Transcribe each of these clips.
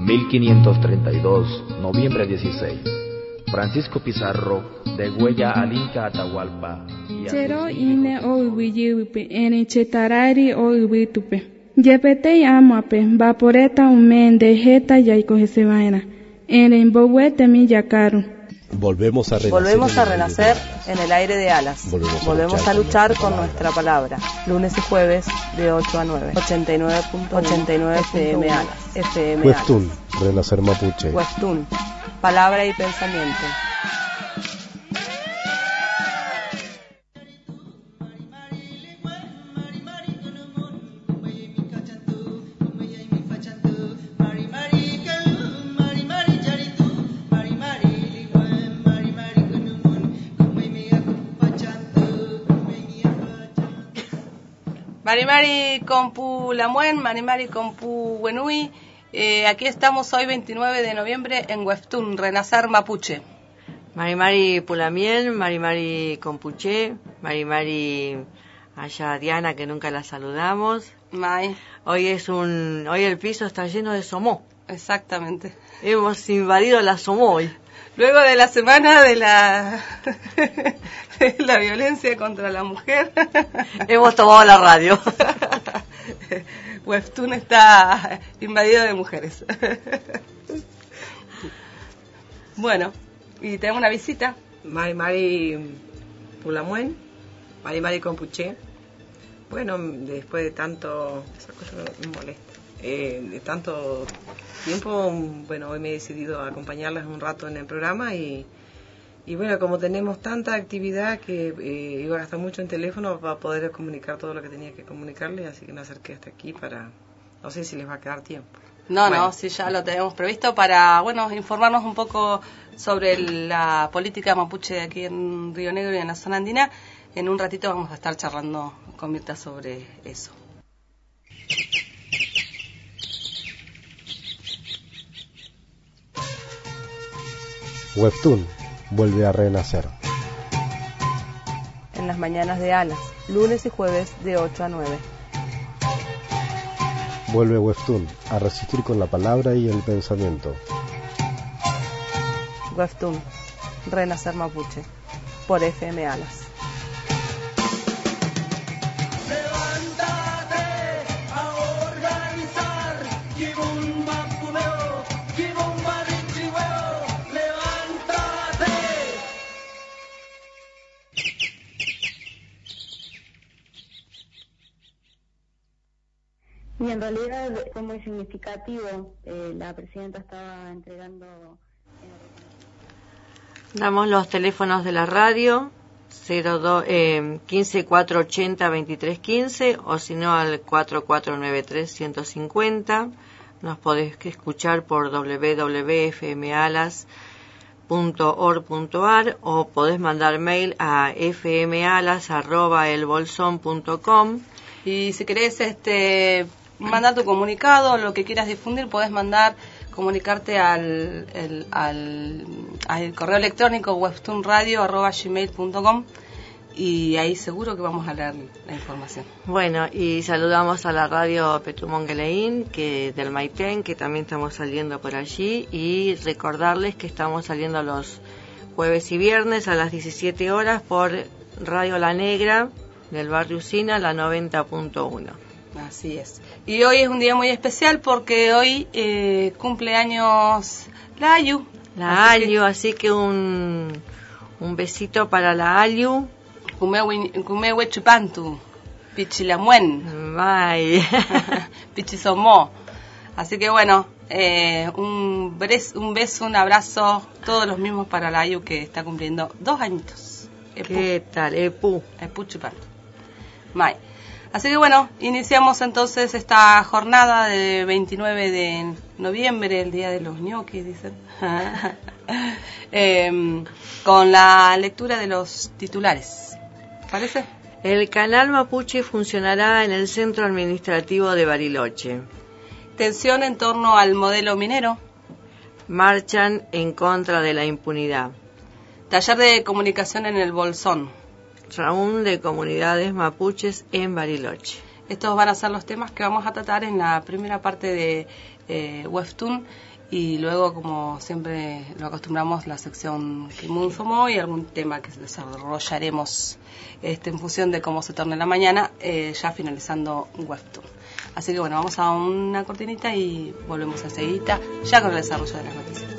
1532, noviembre 16. Francisco Pizarro, de Huella al Inca Atahualpa. Chero ine o ubiyiwipe, ene chetarari o ubitupe. Yepete amape, vaporeta umende jeta yaiko jesevaina. Ene imbohuete mi yacaru. Volvemos a renacer en el aire de alas. Volvemos a luchar con nuestra palabra. Lunes y jueves de 8 a 9. 89 FM Alas. FM Hueftún, Renacer Mapuche. Hueftún, palabra y pensamiento. Marimari Compu Lamuen, Marimari Compu Wenui. Aquí estamos hoy 29 de noviembre en Hueftún, Renacer Mapuche. Marimari Pulamien, Marimari Compuche, Marimari allá Diana, que nunca la saludamos. May. Hoy el piso está lleno de somó. Exactamente. Hemos invadido la somó hoy. Luego de la semana de la violencia contra la mujer, hemos tomado la radio. Hueftún está invadido de mujeres. Bueno, y tenemos una visita. Marimari Pulamuen, Marimari Compuche. Bueno, después de tanto, esa cosa me molesta, de tanto tiempo, bueno, hoy me he decidido a acompañarlas un rato en el programa y bueno, como tenemos tanta actividad que iba a gastar mucho en teléfono para poder comunicar todo lo que tenía que comunicarles, así que me acerqué hasta aquí para, no sé si les va a quedar tiempo. No, sí, ya lo tenemos previsto para, bueno, informarnos un poco sobre la política mapuche de aquí en Río Negro y en la zona andina. En un ratito vamos a estar charlando con Mirta sobre eso. Hueftún vuelve a renacer. En las mañanas de alas, lunes y jueves de 8 a 9. Vuelve Hueftún a resistir con la palabra y el pensamiento. Hueftún, Renacer Mapuche, por FM Alas. Y en realidad fue muy significativo. La presidenta estaba entregando... Damos los teléfonos de la radio, 15 480 2315 o si no al 4493 150. Nos podés escuchar por www.fmalas.org.ar o podés mandar mail a fmalas@elbolson.com. Y si querés mandar tu comunicado, lo que quieras difundir, podés comunicarte al correo electrónico webtoonradio@gmail.com y ahí seguro que vamos a leer la información. Bueno, y saludamos a la radio Petumongueleín, que del Maitén, que también estamos saliendo por allí, y recordarles que estamos saliendo los jueves y viernes a las 17 horas por Radio La Negra del barrio Usina, la 90.1. Así es. Y hoy es un día muy especial porque hoy cumple años la Ayu. Así que un besito para la Ayu. Kumewe chupantu, pichilamuen. May. Pichisomó. Así que bueno, un beso, un abrazo, todos los mismos para la Ayu que está cumpliendo 2 añitos. ¿Qué tal? Epu chupantu. May. Así que bueno, iniciamos entonces esta jornada de 29 de noviembre, el día de los ñoquis, dicen, con la lectura de los titulares. ¿Parece? El canal Mapuche funcionará en el centro administrativo de Bariloche. Tensión en torno al modelo minero. Marchan en contra de la impunidad. Taller de comunicación en el Bolsón. Raúl de comunidades mapuches en Bariloche. Estos van a ser los temas que vamos a tratar en la primera parte de Webtoon, y luego, como siempre lo acostumbramos, la sección Kimun Somo y algún tema que desarrollaremos en función de cómo se torne la mañana, ya finalizando Webtoon. Así que bueno, vamos a una cortinita y volvemos enseguida ya con el desarrollo de las noticias.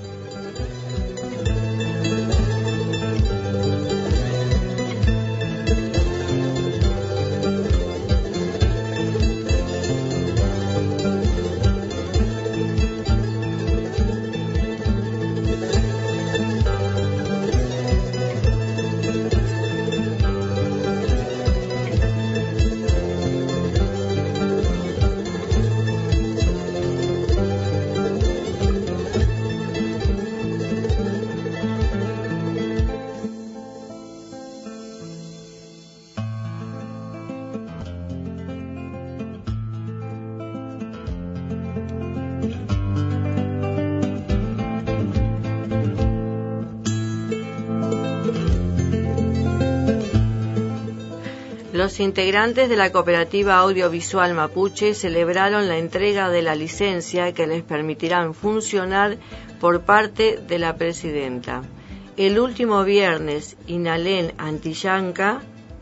Los integrantes de la Cooperativa Audiovisual Mapuche celebraron la entrega de la licencia que les permitirán funcionar por parte de la presidenta. El último viernes, Inalén Antillanca,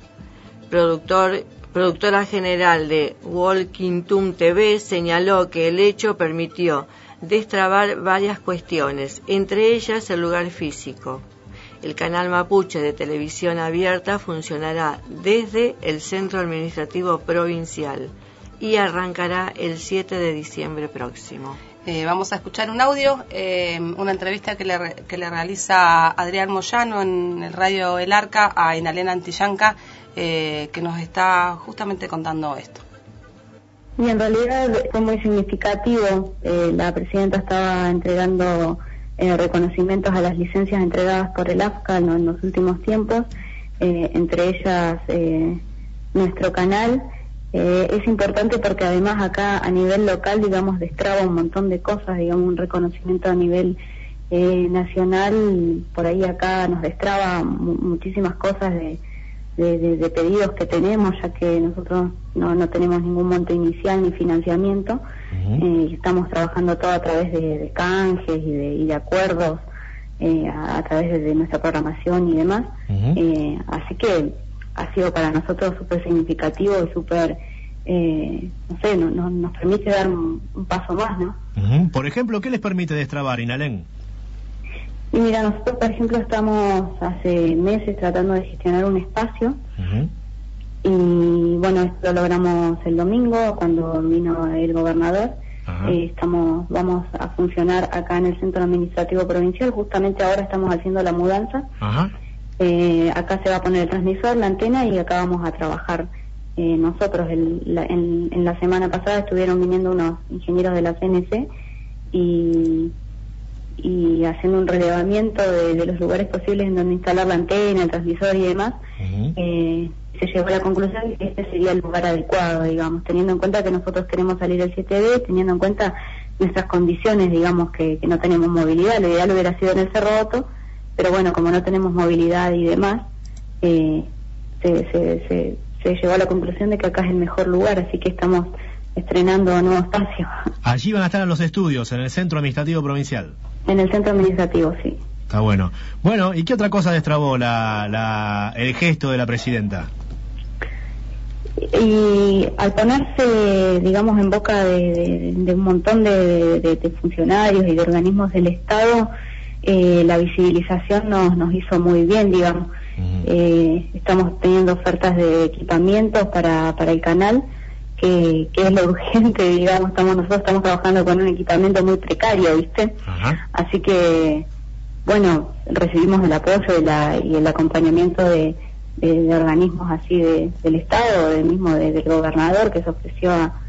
productora general de Walkington TV, señaló que el hecho permitió destrabar varias cuestiones, entre ellas el lugar físico. El canal Mapuche de televisión abierta funcionará desde el Centro Administrativo Provincial y arrancará el 7 de diciembre próximo. Vamos a escuchar un audio, una entrevista que le realiza Adrián Moyano en el radio El Arca a Inalén Antillanca, que nos está justamente contando esto. Y en realidad fue muy significativo. La presidenta estaba entregando reconocimientos a las licencias entregadas por el AFCA en los últimos tiempos, entre ellas nuestro canal. Es importante porque además acá a nivel local, digamos, destraba un montón de cosas, digamos, un reconocimiento a nivel nacional, por ahí acá nos destraba muchísimas cosas de pedidos que tenemos, ya que nosotros no tenemos ningún monto inicial ni financiamiento. Estamos trabajando todo a través de canjes y de acuerdos, a través de nuestra programación y demás. Así que ha sido para nosotros súper significativo y súper, no sé, nos permite dar un paso más, ¿no? Por ejemplo, ¿qué les permite destrabar, Inalén? Y mira, nosotros, por ejemplo, estamos hace meses tratando de gestionar un espacio. Y bueno, esto lo logramos el domingo cuando vino el gobernador. Vamos a funcionar acá en el Centro Administrativo Provincial. Justamente ahora estamos haciendo la mudanza. Acá se va a poner el transmisor, la antena, y acá vamos a trabajar nosotros. En la semana pasada estuvieron viniendo unos ingenieros de la CNC y haciendo un relevamiento de los lugares posibles en donde instalar la antena, el transmisor y demás. Se llegó a la conclusión de que este sería el lugar adecuado, digamos, teniendo en cuenta que nosotros queremos salir el 7D, teniendo en cuenta nuestras condiciones, digamos, que no tenemos movilidad. Lo ideal hubiera sido en el Cerro Otto, pero bueno, como no tenemos movilidad y demás, se llegó a la conclusión de que acá es el mejor lugar, así que estamos estrenando nuevo espacio. Allí van a estar los estudios, en el Centro Administrativo Provincial. En el Centro Administrativo, sí. Está bueno. Bueno, ¿y qué otra cosa destrabó el gesto de la presidenta? Y al ponerse, digamos, en boca de un montón de funcionarios y de organismos del Estado, la visibilización nos hizo muy bien, digamos. Estamos teniendo ofertas de equipamientos para el canal, que es lo urgente, digamos. Nosotros estamos trabajando con un equipamiento muy precario, ¿viste? Así que, bueno, recibimos el apoyo y el acompañamiento de organismos así del Estado, del gobernador, que se ofreció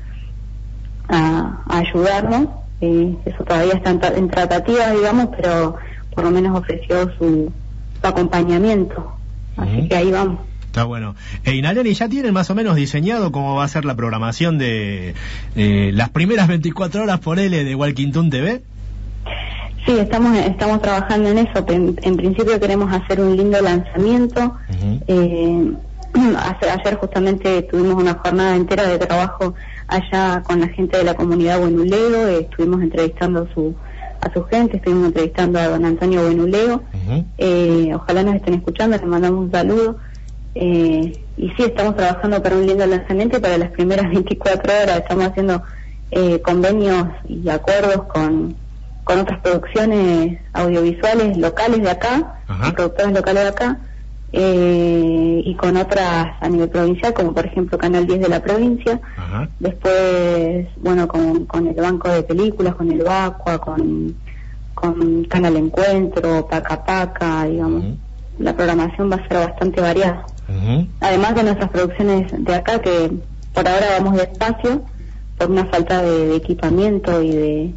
a ayudarnos. Eso todavía está en tratativas, digamos, pero por lo menos ofreció su acompañamiento. Así que ahí vamos. Está bueno. Inalén, ¿ya tienen más o menos diseñado cómo va a ser la programación de las primeras 24 horas por L de Walkington TV? Sí, estamos trabajando en eso. En principio queremos hacer un lindo lanzamiento, Ayer justamente tuvimos una jornada entera de trabajo allá con la gente de la comunidad Buenuleo, estuvimos entrevistando a su gente, estuvimos entrevistando a don Antonio Buenuleo, ojalá nos estén escuchando, les mandamos un saludo, y sí, estamos trabajando para un lindo lanzamiento para las primeras 24 horas, estamos haciendo convenios y acuerdos con otras producciones audiovisuales locales de acá, productores locales de acá, y con otras a nivel provincial, como por ejemplo Canal 10 de la provincia. Después, bueno, con el Banco de Películas, con el Vacua, con Canal Encuentro, Paca Paca, digamos. La programación va a ser bastante variada. Además de nuestras producciones de acá, que por ahora vamos despacio por una falta de equipamiento y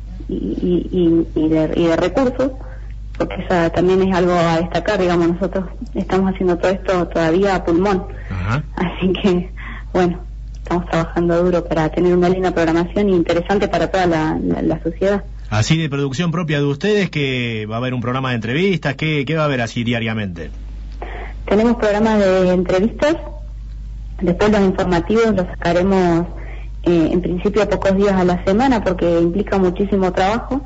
de recursos, porque esa también es algo a destacar, digamos, nosotros estamos haciendo todo esto todavía a pulmón, así que bueno, estamos trabajando duro para tener una linda programación interesante para toda la sociedad. Así de producción propia de ustedes, que va a haber un programa de entrevistas, ¿qué va a haber así diariamente? Tenemos programas de entrevistas, después los informativos los sacaremos en principio pocos días a la semana porque implica muchísimo trabajo.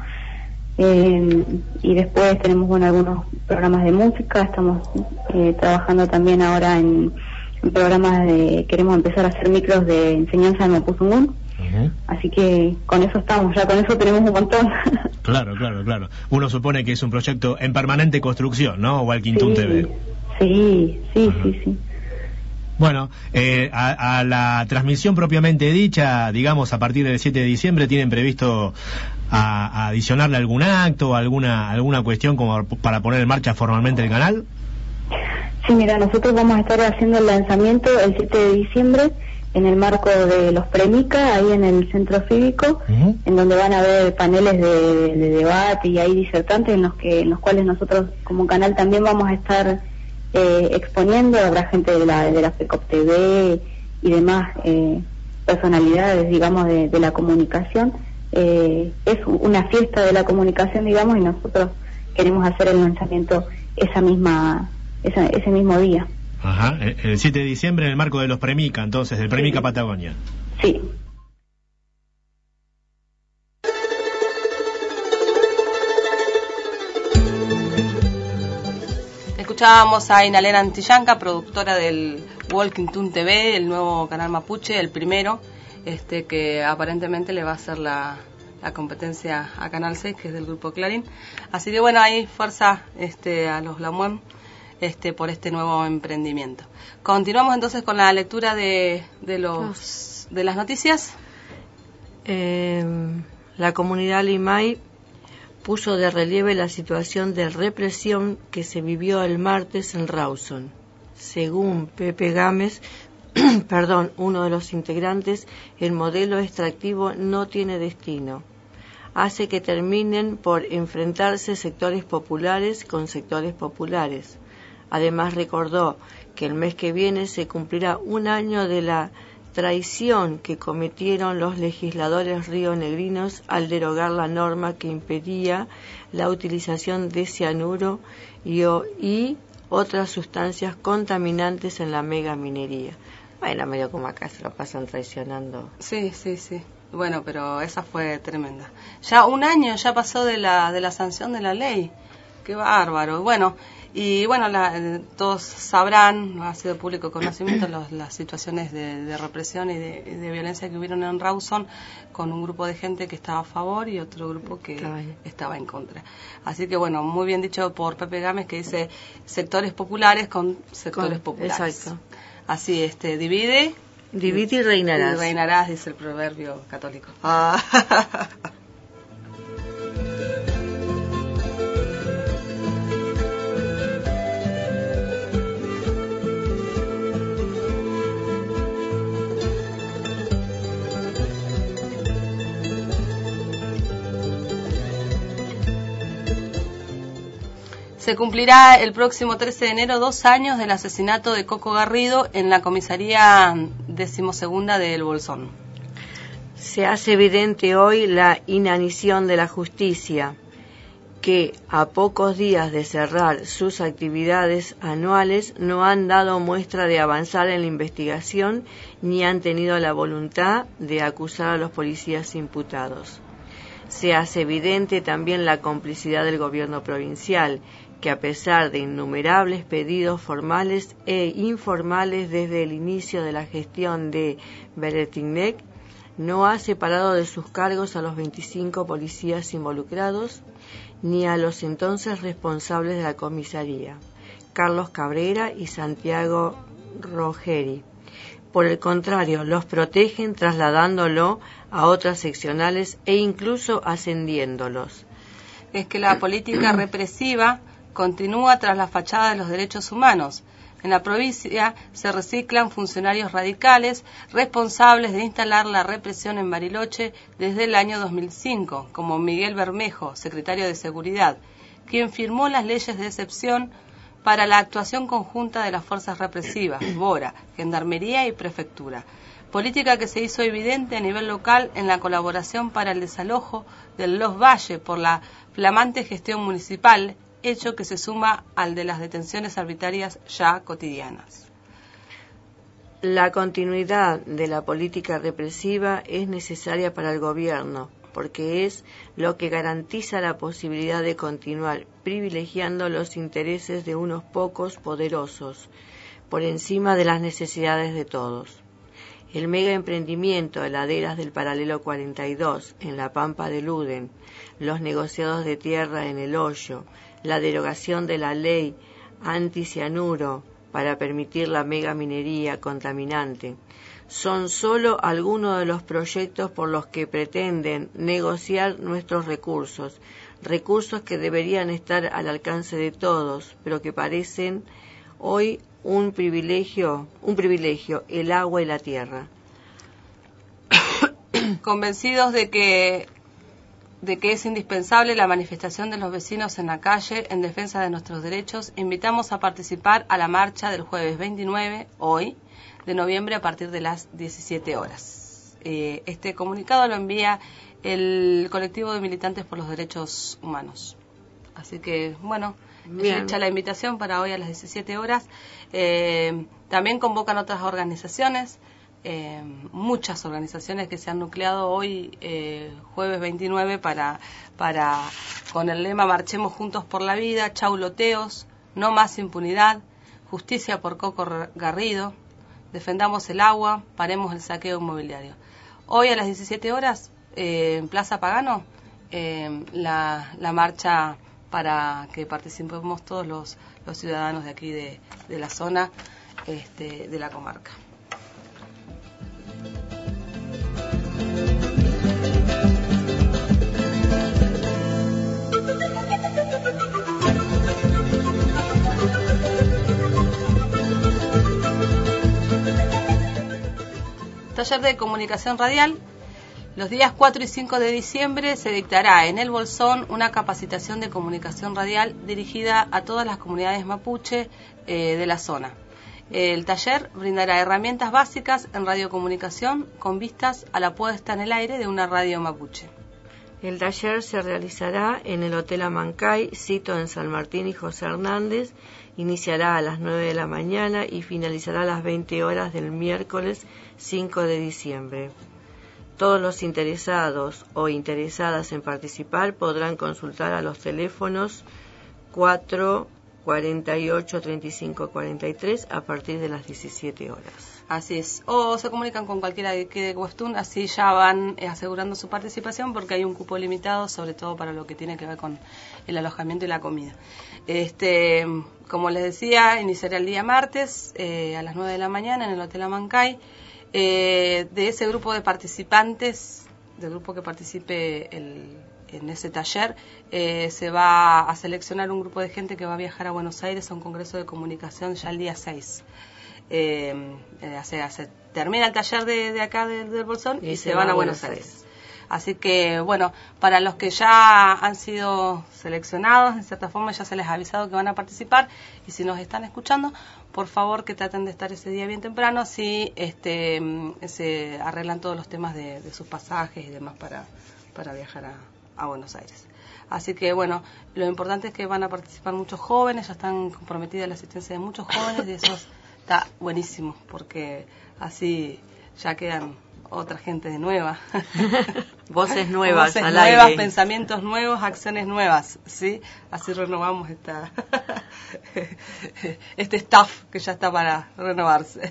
Y después tenemos algunos programas de música, estamos trabajando también ahora en programas queremos empezar a hacer micros de enseñanza en Mapuzungún, así que con eso estamos, ya con eso tenemos un montón. Claro. Uno supone que es un proyecto en permanente construcción, ¿no? Walking Toon TV. Sí. Bueno, a la transmisión propiamente dicha, digamos, a partir del 7 de diciembre, ¿tienen previsto a adicionarle algún acto, alguna cuestión como para poner en marcha formalmente el canal? Sí, mira, nosotros vamos a estar haciendo el lanzamiento el 7 de diciembre en el marco de los Premica, ahí en el Centro Cívico, en donde van a haber paneles de debate y hay disertantes en los cuales nosotros como canal también vamos a estar exponiendo. Habrá gente de la FECOP TV y demás personalidades, digamos, de la comunicación. Es una fiesta de la comunicación, digamos, y nosotros queremos hacer el lanzamiento ese mismo día. El 7 de diciembre en el marco de los Premica, entonces, del Premica Patagonia. Sí. Escuchábamos a Inalena Antillanca, productora del Walking Toon TV, el nuevo canal mapuche, el primero, que aparentemente le va a hacer la competencia a Canal 6, que es del grupo Clarín. Así que bueno, ahí fuerza a los Lamuén por este nuevo emprendimiento. Continuamos entonces con la lectura de las noticias. La comunidad Limay puso de relieve la situación de represión que se vivió el martes en Rawson. Según Pepe Gámez, uno de los integrantes, el modelo extractivo no tiene destino. Hace que terminen por enfrentarse sectores populares con sectores populares. Además recordó que el mes que viene se cumplirá un año de la traición que cometieron los legisladores rionegrinos al derogar la norma que impedía la utilización de cianuro y otras sustancias contaminantes en la megaminería. Bueno, medio como acá se lo pasan traicionando. Sí. Bueno, pero esa fue tremenda. Ya un año ya pasó de la sanción de la ley. Qué bárbaro. Bueno, todos sabrán, ha sido público conocimiento las situaciones de represión y de violencia que hubieron en Rawson, con un grupo de gente que estaba a favor y otro grupo que estaba en contra. Así que bueno, muy bien dicho por Pepe Gámez, que dice sectores populares con sectores populares. Exacto. Así, divide y reinarás. Y reinarás, dice el proverbio católico. Se cumplirá el próximo 13 de enero 2 años del asesinato de Coco Garrido en la comisaría 12ª de El Bolsón. Se hace evidente hoy la inanición de la justicia, que a pocos días de cerrar sus actividades anuales no han dado muestra de avanzar en la investigación ni han tenido la voluntad de acusar a los policías imputados. Se hace evidente también la complicidad del gobierno provincial, que a pesar de innumerables pedidos formales e informales desde el inicio de la gestión de Beretilnec, no ha separado de sus cargos a los 25 policías involucrados, ni a los entonces responsables de la comisaría, Carlos Cabrera y Santiago Rogeri. Por el contrario, los protegen trasladándolo a otras seccionales e incluso ascendiéndolos. Es que la política represiva continúa tras la fachada de los derechos humanos. En la provincia se reciclan funcionarios radicales responsables de instalar la represión en Bariloche desde el año 2005, como Miguel Bermejo, secretario de Seguridad, quien firmó las leyes de excepción para la actuación conjunta de las fuerzas represivas, BORA, Gendarmería y Prefectura. Política que se hizo evidente a nivel local en la colaboración para el desalojo del Los Valles por la flamante gestión municipal, hecho que se suma al de las detenciones arbitrarias ya cotidianas. La continuidad de la política represiva es necesaria para el gobierno, porque es lo que garantiza la posibilidad de continuar privilegiando los intereses de unos pocos poderosos por encima de las necesidades de todos. El mega emprendimiento de laderas del paralelo 42 en la Pampa de Luden, los negociados de tierra en El Hoyo, la derogación de la ley anticianuro para permitir la megaminería contaminante, son solo algunos de los proyectos por los que pretenden negociar nuestros recursos, recursos que deberían estar al alcance de todos, pero que parecen hoy un privilegio, el agua y la tierra. Convencidos de que es indispensable la manifestación de los vecinos en la calle en defensa de nuestros derechos, invitamos a participar a la marcha del jueves 29, hoy, de noviembre, a partir de las 17 horas. Este comunicado lo envía el colectivo de militantes por los derechos humanos. Así que, bueno, es hecha la invitación para hoy a las 17 horas. También convocan otras organizaciones, muchas organizaciones que se han nucleado hoy, jueves 29, para con el lema Marchemos Juntos por la Vida, Chauloteos, No Más Impunidad, Justicia por Coco Garrido, Defendamos el Agua, Paremos el Saqueo Inmobiliario. Hoy a las 17 horas, en Plaza Pagano, la marcha para que participemos todos los ciudadanos de aquí de la zona, de la comarca. Taller de comunicación radial. Los días 4 y 5 de diciembre se dictará en El Bolsón una capacitación de comunicación radial dirigida a todas las comunidades mapuche de la zona. El taller brindará herramientas básicas en radiocomunicación con vistas a la puesta en el aire de una radio mapuche. El taller se realizará en el Hotel Amancay, sito en San Martín y José Hernández. Iniciará a las 9 de la mañana y finalizará a las 20 horas del miércoles 5 de diciembre. Todos los interesados o interesadas en participar podrán consultar a los teléfonos 4 48 35 43 a partir de las 17 horas. Así es. O se comunican con cualquiera de aquí de Huastún, así ya van asegurando su participación, porque hay un cupo limitado, sobre todo para lo que tiene que ver con el alojamiento y la comida. Como les decía, iniciará el día martes a las 9 de la mañana en el Hotel Amancay. De ese grupo de participantes, del grupo que participe en ese taller, se va a seleccionar un grupo de gente que va a viajar a Buenos Aires a un congreso de comunicación ya el día 6. Se termina el taller de acá del Bolsón y se van a Buenos Aires. Así que, bueno, para los que ya han sido seleccionados, en cierta forma ya se les ha avisado que van a participar, y si nos están escuchando, por favor que traten de estar ese día bien temprano, así se arreglan todos los temas de sus pasajes y demás para viajar a Buenos Aires. Así que bueno, lo importante es que van a participar muchos jóvenes, ya están comprometidas la asistencia de muchos jóvenes y eso está buenísimo, porque así ya quedan otra gente de nueva. Voces nuevas, al nuevas, aire. Pensamientos nuevos, acciones nuevas, ¿sí? Así renovamos este staff que ya está para renovarse.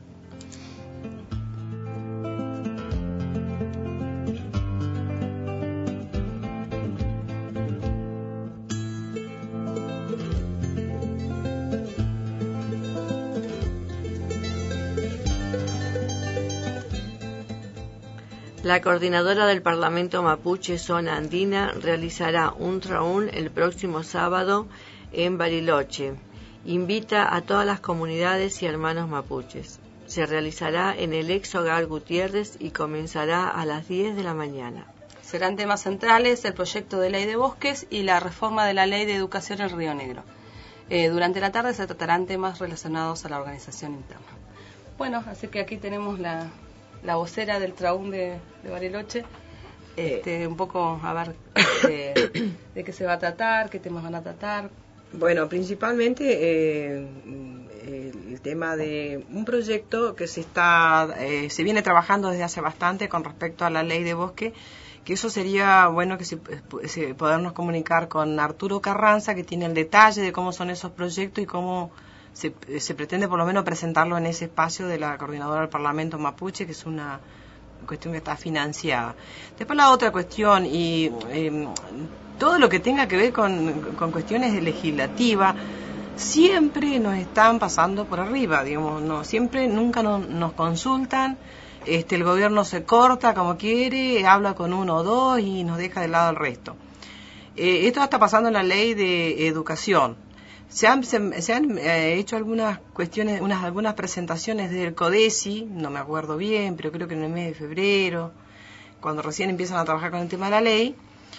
La coordinadora del Parlamento Mapuche Zona Andina realizará un traún el próximo sábado en Bariloche. Invita a todas las comunidades y hermanos mapuches. Se realizará en el ex Hogar Gutiérrez y comenzará a las 10 de la mañana. Serán temas centrales el proyecto de ley de bosques y la reforma de la ley de educación en Río Negro. Durante la tarde se tratarán temas relacionados a la organización interna. Bueno, así que aquí tenemos la vocera del traún de Bariloche, un poco a ver de qué se va a tratar, qué temas van a tratar. Bueno, principalmente el tema de un proyecto que se viene trabajando desde hace bastante con respecto a la ley de bosque, que eso sería bueno que podernos comunicar con Arturo Carranza, que tiene el detalle de cómo son esos proyectos y cómo se pretende por lo menos presentarlo en ese espacio de la coordinadora del Parlamento Mapuche, que es una cuestión que está financiada. Después la otra cuestión, y todo lo que tenga que ver con cuestiones legislativas, siempre nos están pasando por arriba, digamos, nunca nos consultan, el gobierno se corta como quiere, habla con uno o dos y nos deja de lado el resto. Esto está pasando en la ley de educación. Se han hecho algunas cuestiones, algunas presentaciones del CODESI, no me acuerdo bien, pero creo que en el mes de febrero, cuando recién empiezan a trabajar con el tema de la ley,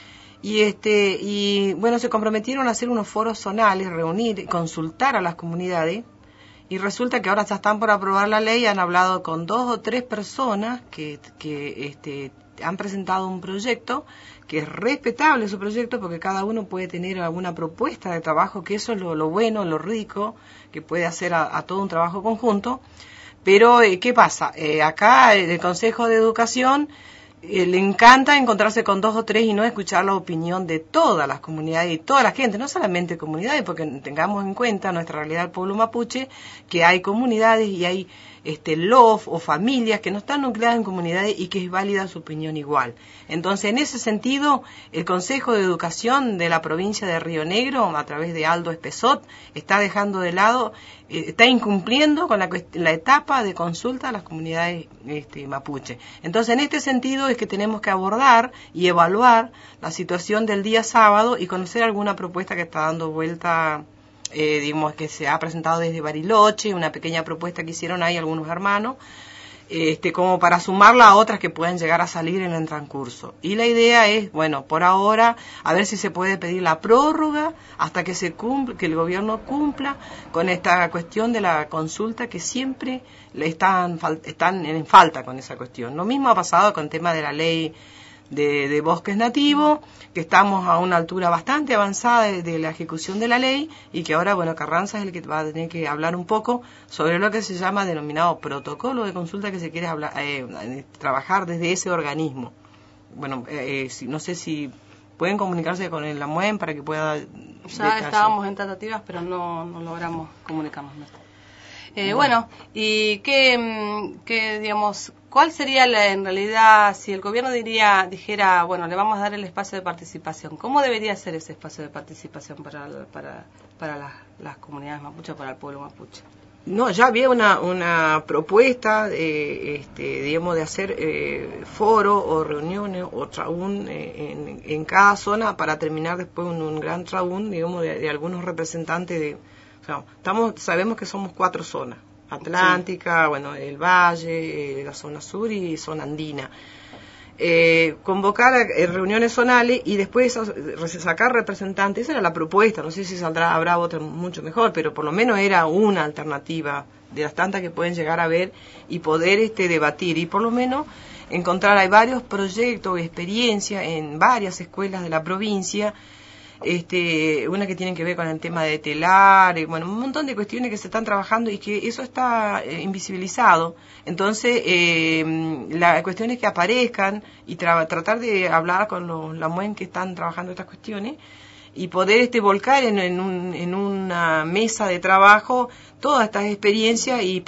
y bueno, se comprometieron a hacer unos foros zonales, reunir, consultar a las comunidades, y resulta que ahora ya están por aprobar la ley, han hablado con 2 o 3 personas que han presentado un proyecto, que es respetable su proyecto, porque cada uno puede tener alguna propuesta de trabajo, que eso es lo bueno, lo rico, que puede hacer a todo un trabajo conjunto. Pero, ¿qué pasa? Acá el Consejo de Educación le encanta encontrarse con 2 o 3 y no escuchar la opinión de todas las comunidades y toda la gente, no solamente comunidades, porque tengamos en cuenta nuestra realidad del pueblo mapuche, que hay comunidades y hay LOF o familias que no están nucleadas en comunidades y que es válida su opinión igual. Entonces, en ese sentido, el Consejo de Educación de la provincia de Río Negro, a través de Aldo Espesot, está dejando de lado, está incumpliendo con la etapa de consulta a las comunidades mapuche. Entonces, en este sentido es que tenemos que abordar y evaluar la situación del día sábado y conocer alguna propuesta que está dando vuelta, digamos, que se ha presentado desde Bariloche, una pequeña propuesta que hicieron ahí algunos hermanos, como para sumarla a otras que puedan llegar a salir en el transcurso. Y la idea es, bueno, por ahora, a ver si se puede pedir la prórroga hasta que que el gobierno cumpla con esta cuestión de la consulta, que siempre están en falta con esa cuestión. Lo mismo ha pasado con el tema de la ley de bosques nativos, que estamos a una altura bastante avanzada de la ejecución de la ley, y que ahora, bueno, Carranza es el que va a tener que hablar un poco sobre lo que se llama denominado protocolo de consulta, que se quiere trabajar desde ese organismo. Bueno, no sé si pueden comunicarse con el AMUEN para que pueda... Ya estábamos en tratativas, pero no logramos comunicarnos. Bueno, ¿y qué digamos, cuál sería en realidad, si el gobierno dijera, bueno, le vamos a dar el espacio de participación, ¿cómo debería ser ese espacio de participación para las comunidades mapuche, para el pueblo mapuche? No, ya había una propuesta, digamos, de hacer foro o reuniones o traún en cada zona para terminar después un gran traún, digamos, de algunos representantes de... sabemos que somos 4 zonas: Atlántica, sí, bueno, el Valle, la zona sur y zona andina. Convocar reuniones zonales y después sacar representantes, esa era la propuesta. No sé si habrá otra mucho mejor, pero por lo menos era una alternativa de las tantas que pueden llegar a ver y poder debatir, y por lo menos encontrar, hay varios proyectos, experiencias en varias escuelas de la provincia, una que tienen que ver con el tema de telar, bueno, un montón de cuestiones que se están trabajando y que eso está invisibilizado. Entonces, la cuestión es que aparezcan y tratar de hablar con los LAMUEN que están trabajando estas cuestiones y poder volcar en una mesa de trabajo todas estas experiencias y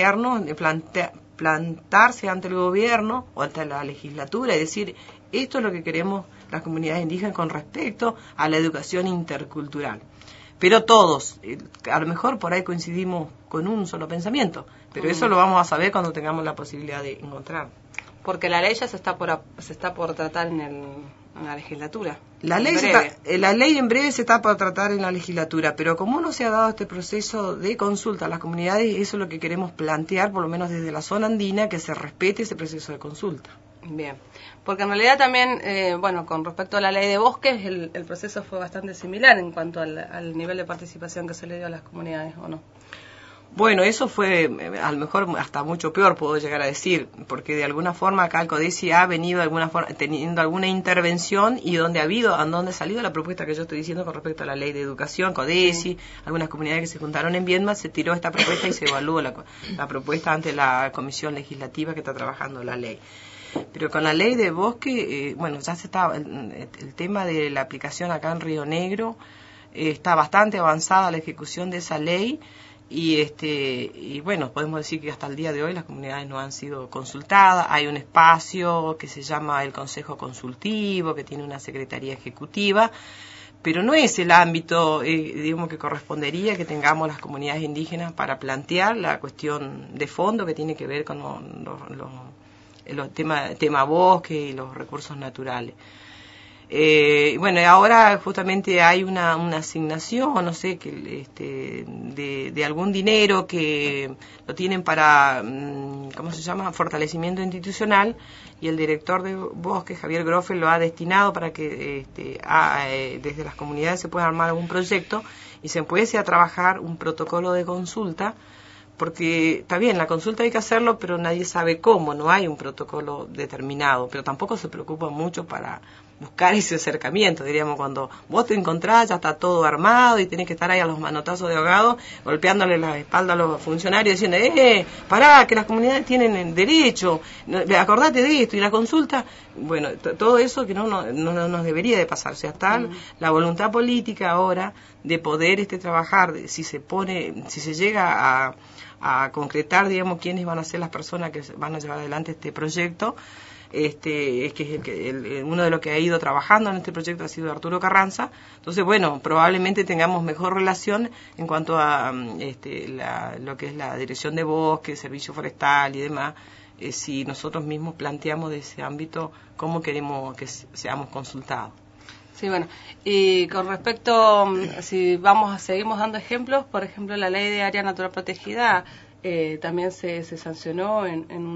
plantarse ante el gobierno o ante la legislatura y decir, esto es lo que queremos las comunidades indígenas con respecto a la educación intercultural. Pero todos, a lo mejor por ahí coincidimos con un solo pensamiento, pero eso lo vamos a saber cuando tengamos la posibilidad de encontrar. Porque la ley ya se está por tratar en la legislatura. La ley en breve se está por tratar en la legislatura, pero como no se ha dado este proceso de consulta a las comunidades, eso es lo que queremos plantear, por lo menos desde la zona andina, que se respete ese proceso de consulta. Bien, porque en realidad también, con respecto a la ley de bosques, el proceso fue bastante similar en cuanto al nivel de participación que se le dio a las comunidades, ¿o no? Bueno, eso fue a lo mejor hasta mucho peor, puedo llegar a decir, porque de alguna forma acá el CODESI ha venido de alguna forma teniendo alguna intervención y donde ha salido la propuesta que yo estoy diciendo con respecto a la ley de educación, CODESI, algunas comunidades que se juntaron en Viedma, se tiró esta propuesta y se evaluó la propuesta ante la comisión legislativa que está trabajando la ley. Pero con la ley de bosque, ya se está, el tema de la aplicación acá en Río Negro, está bastante avanzada la ejecución de esa ley y podemos decir que hasta el día de hoy las comunidades no han sido consultadas. Hay un espacio que se llama el Consejo Consultivo, que tiene una secretaría ejecutiva, pero no es el ámbito, que correspondería que tengamos las comunidades indígenas para plantear la cuestión de fondo que tiene que ver con los tema bosque y los recursos naturales. Ahora justamente hay una asignación, no sé, de algún dinero que lo tienen para, ¿cómo se llama?, fortalecimiento institucional, y el director de bosque, Javier Groffel, lo ha destinado para que desde las comunidades se pueda armar algún proyecto y se empiece a trabajar un protocolo de consulta, porque está bien, la consulta hay que hacerlo, pero nadie sabe cómo, no hay un protocolo determinado, pero tampoco se preocupa mucho para buscar ese acercamiento, diríamos, cuando vos te encontrás, ya está todo armado y tenés que estar ahí a los manotazos de ahogado, golpeándole la espalda a los funcionarios, diciendo, pará, que las comunidades tienen derecho, acordate de esto, y la consulta, todo eso que no nos debería de pasar, o sea, está la voluntad política ahora de poder trabajar, si se llega a concretar, digamos, quiénes van a ser las personas que van a llevar adelante este proyecto. Es que uno de los que ha ido trabajando en este proyecto ha sido Arturo Carranza. Entonces, probablemente tengamos mejor relación en cuanto a lo que es la dirección de bosque, servicio forestal y demás, si nosotros mismos planteamos de ese ámbito cómo queremos que seamos consultados. Sí, y con respecto, si seguimos dando ejemplos, por ejemplo, la ley de área natural protegida también se sancionó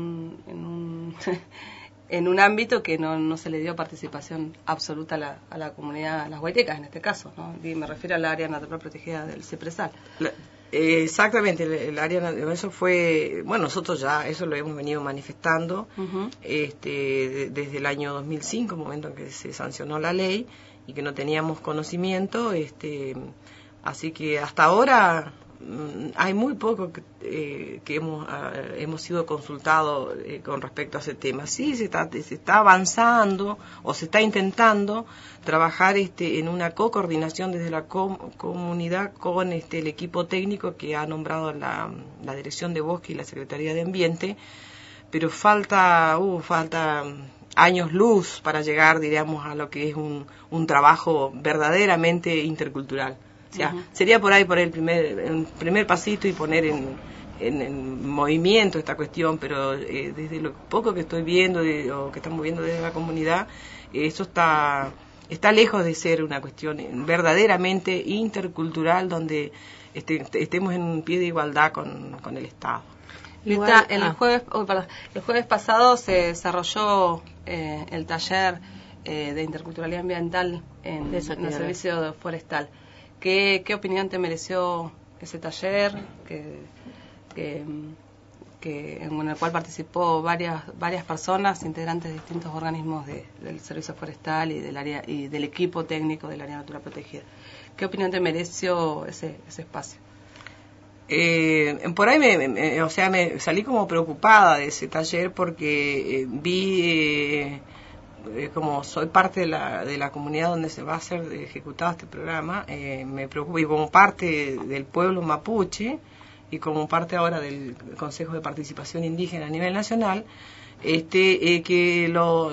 en un ámbito que no se le dio participación absoluta a la comunidad, a las huaytecas en este caso, ¿no? Y me refiero al área natural protegida del Cipresal. Exactamente, el área, eso fue, nosotros ya eso lo hemos venido manifestando desde el año 2005, momento en que se sancionó la ley y que no teníamos conocimiento, así que hasta ahora hay muy poco que hemos sido consultados con respecto a ese tema. Sí, se está avanzando o se está intentando trabajar en una coordinación desde la comunidad con el equipo técnico que ha nombrado la Dirección de Bosque y la Secretaría de Ambiente, pero falta años luz para llegar, diríamos, a lo que es un trabajo verdaderamente intercultural. O sea, sería por el primer pasito y poner en movimiento esta cuestión, pero desde lo poco que estoy viendo o que estamos viendo desde la comunidad, eso está lejos de ser una cuestión verdaderamente intercultural donde estemos en un pie de igualdad con el Estado. El jueves pasado se desarrolló el taller de interculturalidad ambiental en el servicio forestal. ¿Qué opinión te mereció ese taller? ¿Qué en el cual participó varias personas, integrantes de distintos organismos del Servicio Forestal y del área y del equipo técnico del área natural protegida. ¿Qué opinión te mereció ese espacio? Por ahí me salí como preocupada de ese taller porque vi, como soy parte de la comunidad donde se va a ser ejecutado este programa, me preocupa, y como parte del pueblo mapuche y como parte ahora del Consejo de Participación Indígena a nivel nacional, que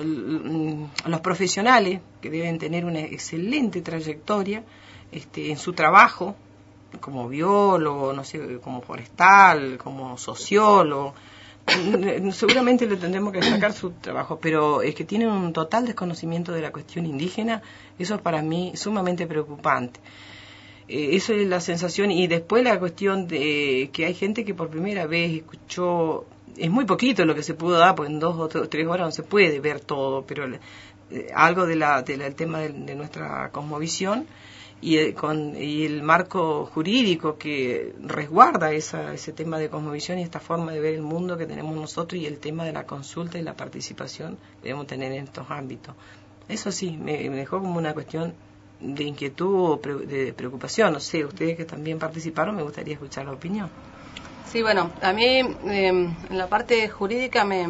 los profesionales que deben tener una excelente trayectoria en su trabajo, como biólogo, no sé, como forestal, como sociólogo, seguramente le tendremos que destacar su trabajo, pero es que tienen un total desconocimiento de la cuestión indígena. Eso es para mí sumamente preocupante. Eso es la sensación, y después la cuestión de que hay gente que por primera vez escuchó, es muy poquito lo que se pudo dar, porque en 2 o 3 horas no se puede ver todo, pero algo del tema de nuestra cosmovisión y el marco jurídico que resguarda ese tema de cosmovisión y esta forma de ver el mundo que tenemos nosotros, y el tema de la consulta y la participación que debemos tener en estos ámbitos. Eso sí, me dejó como una cuestión de inquietud o de preocupación. No sé, ustedes que también participaron, me gustaría escuchar la opinión. Sí, bueno, a mí en la parte jurídica me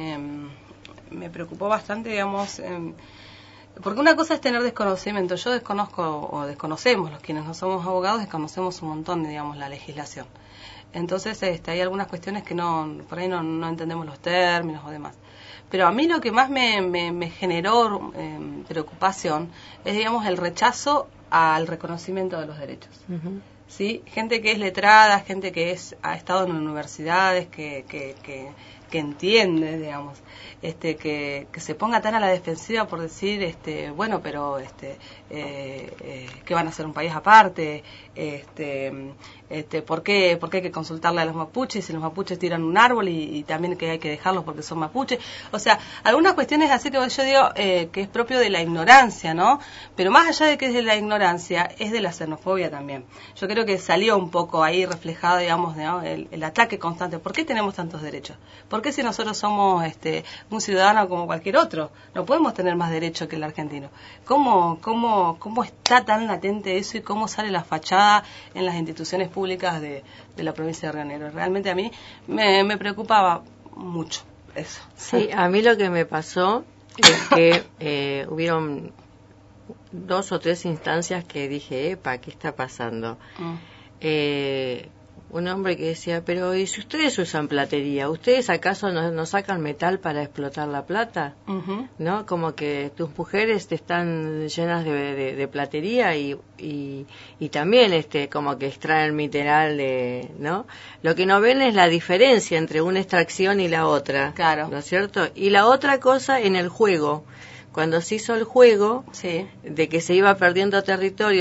preocupó bastante, digamos, porque una cosa es tener desconocimiento. Yo desconozco, o desconocemos, los quienes no somos abogados, desconocemos un montón, digamos, la legislación. Entonces, hay algunas cuestiones que por ahí no entendemos los términos o demás. Pero a mí lo que más me generó preocupación es, digamos, el rechazo al reconocimiento de los derechos. Uh-huh. ¿Sí? Gente que es letrada, gente que ha estado en universidades, que entiende, digamos, que se ponga tan a la defensiva por decir, bueno, pero que van a ser un país aparte, ¿por qué hay que consultarle a los mapuches si los mapuches tiran un árbol y también que hay que dejarlos porque son mapuches? O sea, algunas cuestiones así que yo digo que es propio de la ignorancia, ¿no? Pero más allá de que es de la ignorancia, es de la xenofobia también. Yo creo que salió un poco ahí reflejado, digamos, ¿no? el ataque constante. ¿Por qué tenemos tantos derechos? ¿Por qué si nosotros somos un ciudadano como cualquier otro, no podemos tener más derechos que el argentino? ¿Cómo está tan latente eso y cómo sale la fachada en las instituciones públicas de la provincia de Río Negro? Realmente a mí me preocupaba mucho eso. Sí, a mí lo que me pasó es que hubieron 2 o 3 instancias que dije, epa, ¿qué está pasando? Un hombre que decía, pero ¿y si ustedes usan platería? ¿Ustedes acaso no sacan metal para explotar la plata? Uh-huh. ¿No? Como que tus mujeres están llenas de platería y también como que extraen mineral ¿no? Lo que no ven es la diferencia entre una extracción y la otra. Claro. ¿No es cierto? Y la otra cosa en el juego. Cuando se hizo el juego, sí, de que se iba perdiendo territorio,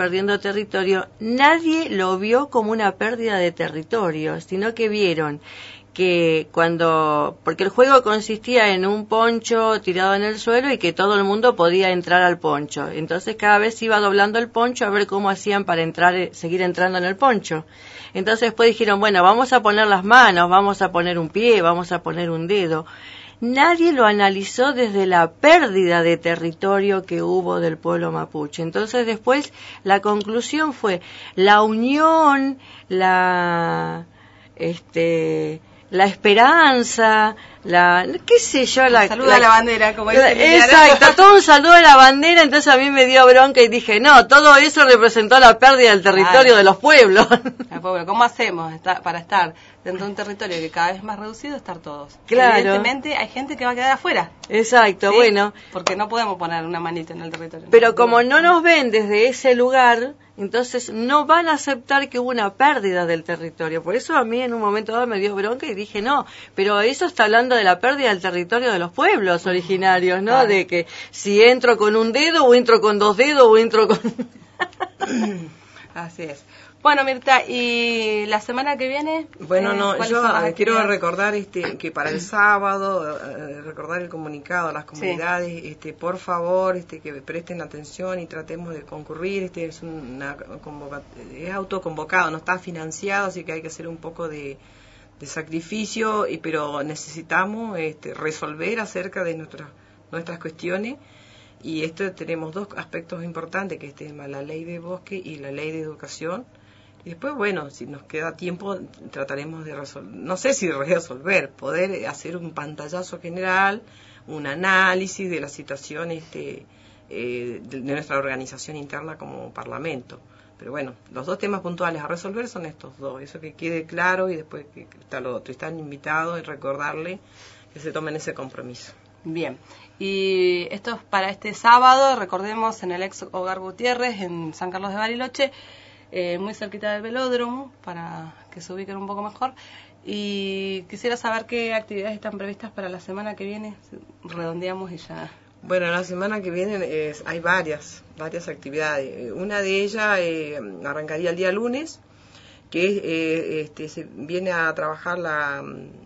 nadie lo vio como una pérdida de territorio, sino que vieron que porque el juego consistía en un poncho tirado en el suelo y que todo el mundo podía entrar al poncho. Entonces cada vez se iba doblando el poncho a ver cómo hacían para seguir entrando en el poncho. Entonces después dijeron, bueno, vamos a poner las manos, vamos a poner un pie, vamos a poner un dedo. Nadie lo analizó desde la pérdida de territorio que hubo del pueblo mapuche. Entonces después la conclusión fue la unión, la esperanza, qué sé yo, un saludo a la bandera, como dice exacto, todo un saludo a la bandera. Entonces a mí me dio bronca y dije, no, todo eso representó la pérdida del territorio de los pueblos. ¿Cómo hacemos para estar dentro de un territorio que cada vez es más reducido, estar todos? Claro. Evidentemente hay gente que va a quedar afuera. Exacto, ¿sí? Bueno. Porque no podemos poner una manita en el territorio. Pero como no nos ven desde ese lugar, entonces no van a aceptar que hubo una pérdida del territorio. Por eso a mí en un momento dado me dio bronca y dije, no, pero eso está hablando de la pérdida del territorio de los pueblos originarios, ¿no? Claro. De que si entro con un dedo, o entro con 2 dedos, o entro con... Así es. Bueno, Mirta, ¿y la semana que viene? Bueno, yo quiero recordar que para el sábado, recordar el comunicado a las comunidades, sí, por favor, que presten atención y tratemos de concurrir. Es es autoconvocado, no está financiado, así que hay que hacer un poco de sacrificio, pero necesitamos resolver acerca de nuestras cuestiones. Y esto tenemos dos aspectos importantes, que es la ley de bosque y la ley de educación. Y después, bueno, si nos queda tiempo, trataremos de resolver, no sé si resolver, poder hacer un pantallazo general, un análisis de la situación de nuestra organización interna como Parlamento. Pero bueno, los dos temas puntuales a resolver son estos dos, eso que quede claro, y después que está lo otro. Están invitados y recordarle que se tomen ese compromiso. Bien, y esto es para este sábado, recordemos, en el ex Hogar Gutiérrez, en San Carlos de Bariloche, muy cerquita del velódromo, para que se ubiquen un poco mejor. Y quisiera saber qué actividades están previstas para la semana que viene, redondeamos y ya. Bueno, la semana que viene hay varias actividades. Una de ellas arrancaría el día lunes, que se viene a trabajar la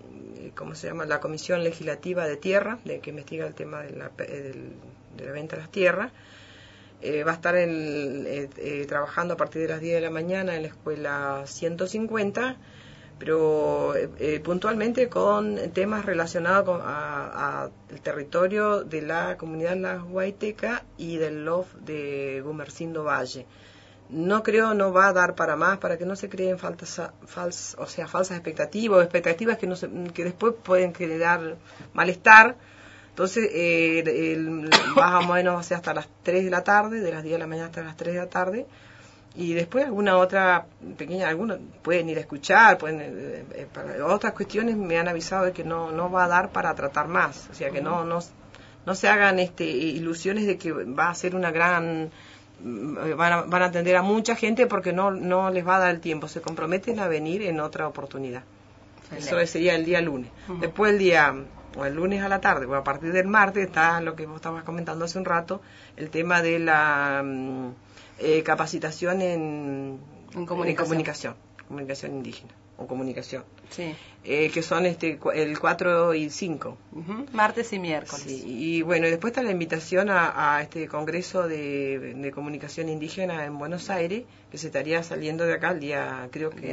Comisión Legislativa de Tierra, que investiga el tema de la venta de las tierras. Va a estar trabajando a partir de las 10 de la mañana en la escuela 150, pero puntualmente con temas relacionados al territorio de la comunidad La Guaiteca y del LOF de Gumersindo Valle. No va a dar para más, para que no se creen falsas expectativas, o expectativas que después pueden generar malestar. Entonces, más o menos hasta las 3 de la tarde, de las 10 de la mañana hasta las 3 de la tarde, y después alguna otra pequeña, algunos pueden ir a escuchar, para otras cuestiones me han avisado de que no va a dar para tratar más, o sea que no se hagan ilusiones de que va a ser una gran... Van a atender a mucha gente, porque no les va a dar el tiempo, se comprometen a venir en otra oportunidad. Excelente. Eso sería el día lunes. Después el lunes a la tarde, a partir del martes, está lo que vos estabas comentando hace un rato, el tema de la capacitación en comunicación indígena, o comunicación, sí. Que son el 4 y 5. Martes y miércoles. Sí, y bueno, después está la invitación a este congreso de comunicación indígena en Buenos Aires, que se estaría saliendo de acá el día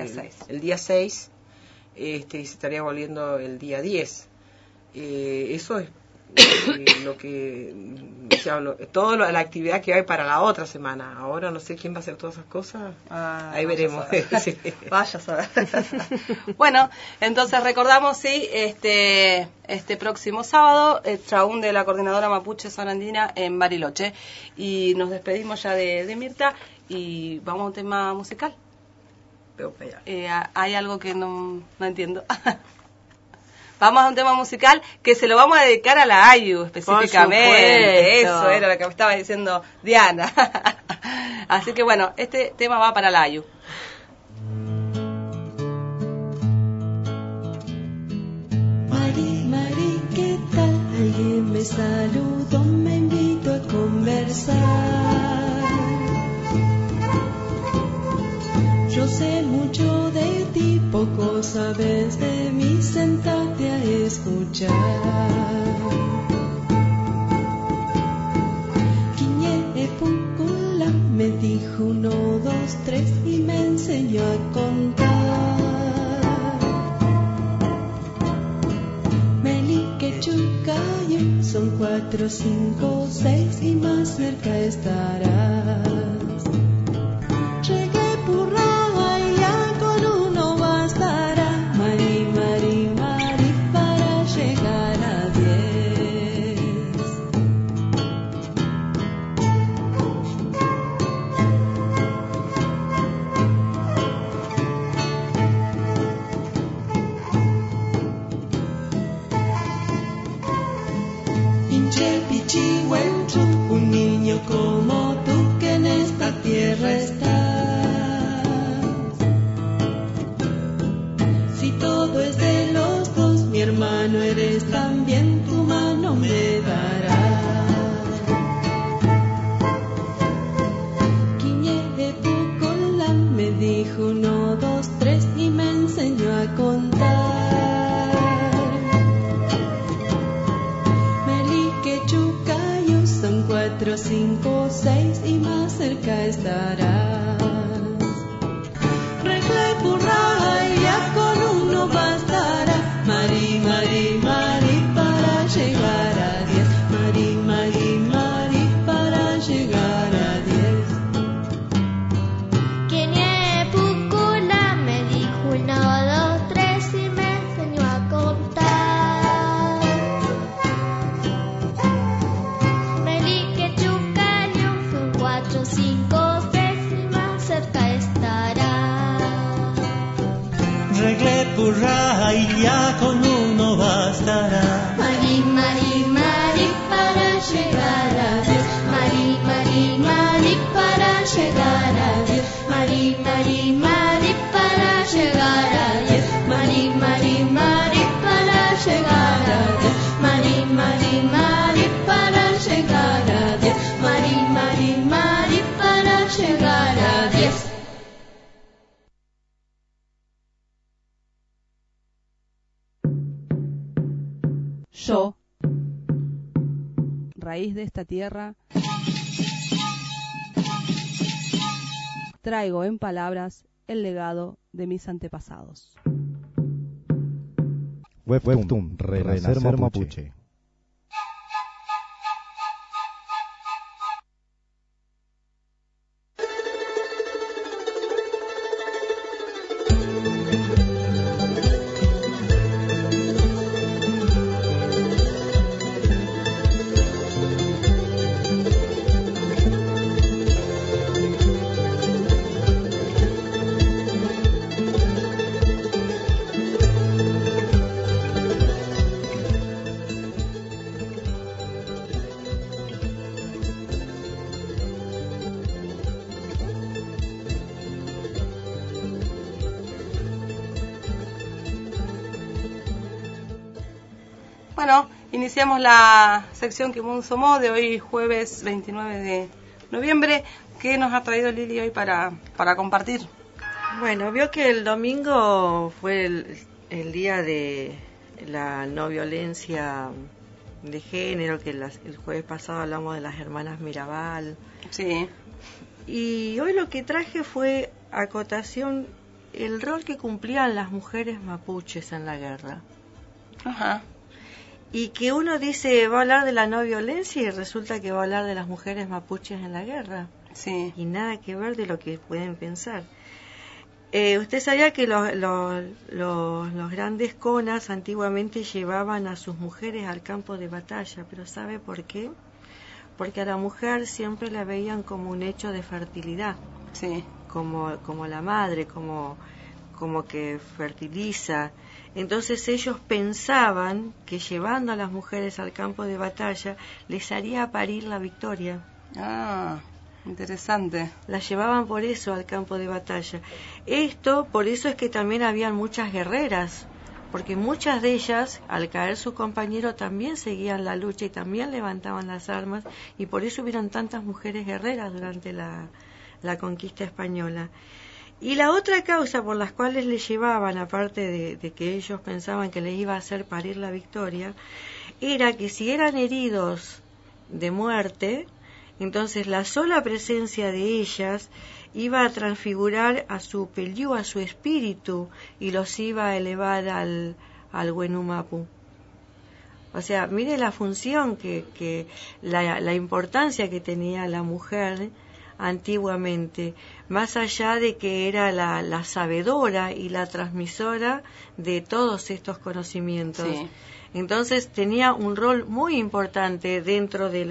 6, y se estaría volviendo el día 10. Eso es lo que toda la actividad que hay para la otra semana. Ahora no sé quién va a hacer todas esas cosas, ahí veremos. Sí. Vaya a saber. Bueno, entonces recordamos, sí, este próximo sábado, el Traún de la Coordinadora Mapuche Zona Andina en Bariloche, y nos despedimos ya de Mirta y vamos a un tema musical. Hay algo que no entiendo. Vamos a un tema musical que se lo vamos a dedicar a la Ayu específicamente. Eso era lo que me estaba diciendo Diana. Así que bueno, este tema va para la Ayu. Mari, ¿qué tal? Alguien me saludó, me invitó a conversar. Yo sé mucho de ti, poco sabes de mí, sentate a escuchar. Quiñe Pucula me dijo 1, 2, 3 y me enseñó a contar. Melique Chucayo son 4, 5, 6 y más cerca estarás. Llegué Purra. Un niño como tú que en esta tierra estás. Si todo es de los dos, mi hermano eres también, tu mano me darás. Quiñe de Pucola me dijo 1, 2, 3 y me enseñó a contar. 4, 5, 6 y más cerca estarás. Regle Purra, ya con uno basta. contando 5 veces más cerca estará. Regle purra y ya con uno bastará. Mari, Mari, Mari, para llegar a Dios. Mari, Mari, Mari, para llegar a Dios. Mari, Mari, Mari, para llegar a Dios. Mari, Mari, Mari, para llegar a Dios. Mari, Mari, Mari, para llegar a Dios. Mari, Mari, Mari, para llegar a Dios. Yo, raíz de esta tierra, traigo en palabras el legado de mis antepasados. Webtum, Renacer Mapuche. Bueno, iniciamos la sección Kimun Somó de hoy jueves 29 de noviembre. ¿Qué nos ha traído Lili hoy para compartir? Bueno, vio que el domingo fue el día de la no violencia de género, que el jueves pasado hablamos de las hermanas Mirabal. Sí. Y hoy lo que traje fue acotación, el rol que cumplían las mujeres mapuches en la guerra. Ajá. Y que uno dice, va a hablar de la no violencia y resulta que va a hablar de las mujeres mapuches en la guerra. Sí. Y nada que ver de lo que pueden pensar. Usted sabía que los grandes conas antiguamente llevaban a sus mujeres al campo de batalla, pero ¿sabe por qué? Porque a la mujer siempre la veían como un hecho de fertilidad. Sí. Como la madre, como que fertiliza. Entonces ellos pensaban que llevando a las mujeres al campo de batalla les haría parir la victoria. Ah, interesante. Las llevaban por eso al campo de batalla. Por eso es que también habían muchas guerreras, porque muchas de ellas, al caer su compañero, también seguían la lucha y también levantaban las armas, y por eso hubieron tantas mujeres guerreras durante la conquista española. Y la otra causa por las cuales les llevaban, aparte de que ellos pensaban que les iba a hacer parir la victoria, era que si eran heridos de muerte, entonces la sola presencia de ellas iba a transfigurar a su peliú, a su espíritu, y los iba a elevar al Huenumapu. O sea, mire la función la importancia que tenía la mujer antiguamente, más allá de que era la sabedora y la transmisora de todos estos conocimientos. Sí. Entonces tenía un rol muy importante dentro de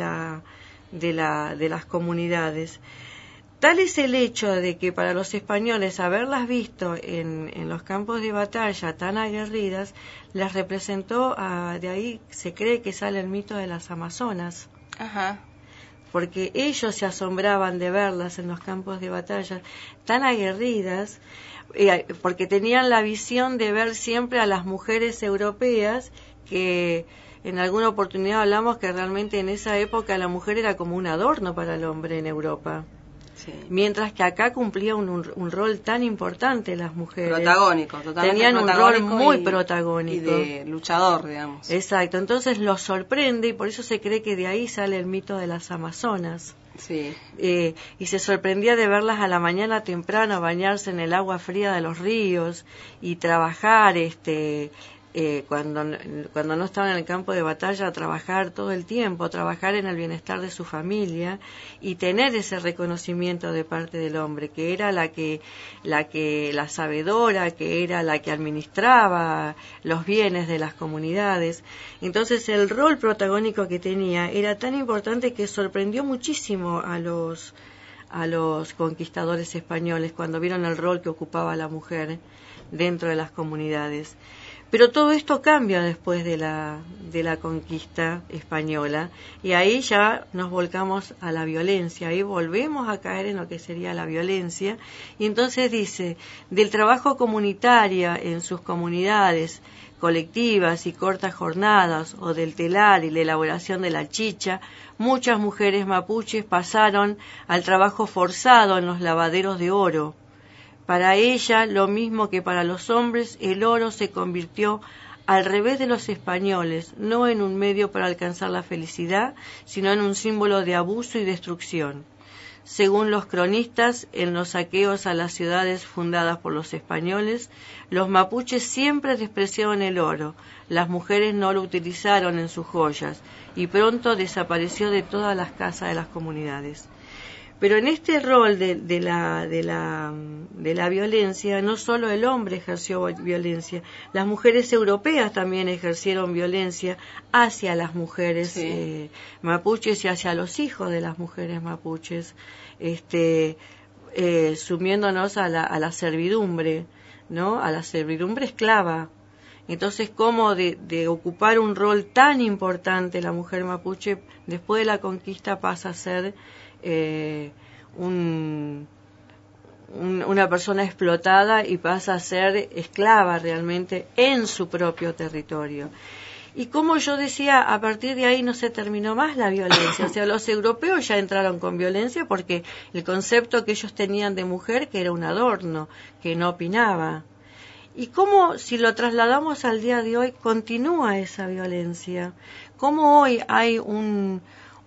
las comunidades. Tal es el hecho de que para los españoles haberlas visto en los campos de batalla tan aguerridas, las representó, de ahí se cree que sale el mito de las amazonas. Ajá. Porque ellos se asombraban de verlas en los campos de batalla tan aguerridas, porque tenían la visión de ver siempre a las mujeres europeas, que en alguna oportunidad hablamos que realmente en esa época la mujer era como un adorno para el hombre en Europa. Sí. Mientras que acá cumplían un rol tan importante las mujeres. Protagónico, totalmente. Tenían un rol muy protagónico. Y de luchador, digamos. Exacto, entonces los sorprende y por eso se cree que de ahí sale el mito de las amazonas. Sí. Y se sorprendía de verlas a la mañana temprano bañarse en el agua fría de los ríos y trabajar, cuando no estaban en el campo de batalla, trabajar todo el tiempo, trabajar en el bienestar de su familia y tener ese reconocimiento de parte del hombre, que era la sabedora, que era la que administraba los bienes de las comunidades. Entonces el rol protagónico que tenía era tan importante que sorprendió muchísimo a a los conquistadores españoles cuando vieron el rol que ocupaba la mujer dentro de las comunidades. Pero todo esto cambia después de la conquista española, y ahí ya nos volcamos a la violencia, ahí volvemos a caer en lo que sería la violencia, y entonces dice, del trabajo comunitario en sus comunidades colectivas y cortas jornadas, o del telar y la elaboración de la chicha, muchas mujeres mapuches pasaron al trabajo forzado en los lavaderos de oro. Para ella, lo mismo que para los hombres, el oro se convirtió al revés de los españoles, no en un medio para alcanzar la felicidad, sino en un símbolo de abuso y destrucción. Según los cronistas, en los saqueos a las ciudades fundadas por los españoles, los mapuches siempre despreciaron el oro, las mujeres no lo utilizaron en sus joyas, y pronto desapareció de todas las casas de las comunidades. Pero en este rol de la violencia, no solo el hombre ejerció violencia, las mujeres europeas también ejercieron violencia hacia las mujeres mapuches y hacia los hijos de las mujeres mapuches, sumiéndonos a la servidumbre, ¿no? A la servidumbre esclava. Entonces, ¿cómo de ocupar un rol tan importante la mujer mapuche después de la conquista pasa a ser una persona explotada y pasa a ser esclava realmente en su propio territorio? Y como yo decía, a partir de ahí no se terminó más la violencia. O sea, los europeos ya entraron con violencia porque el concepto que ellos tenían de mujer, que era un adorno, que no opinaba. ¿Y cómo, si lo trasladamos al día de hoy, continúa esa violencia? ¿Cómo hoy hay un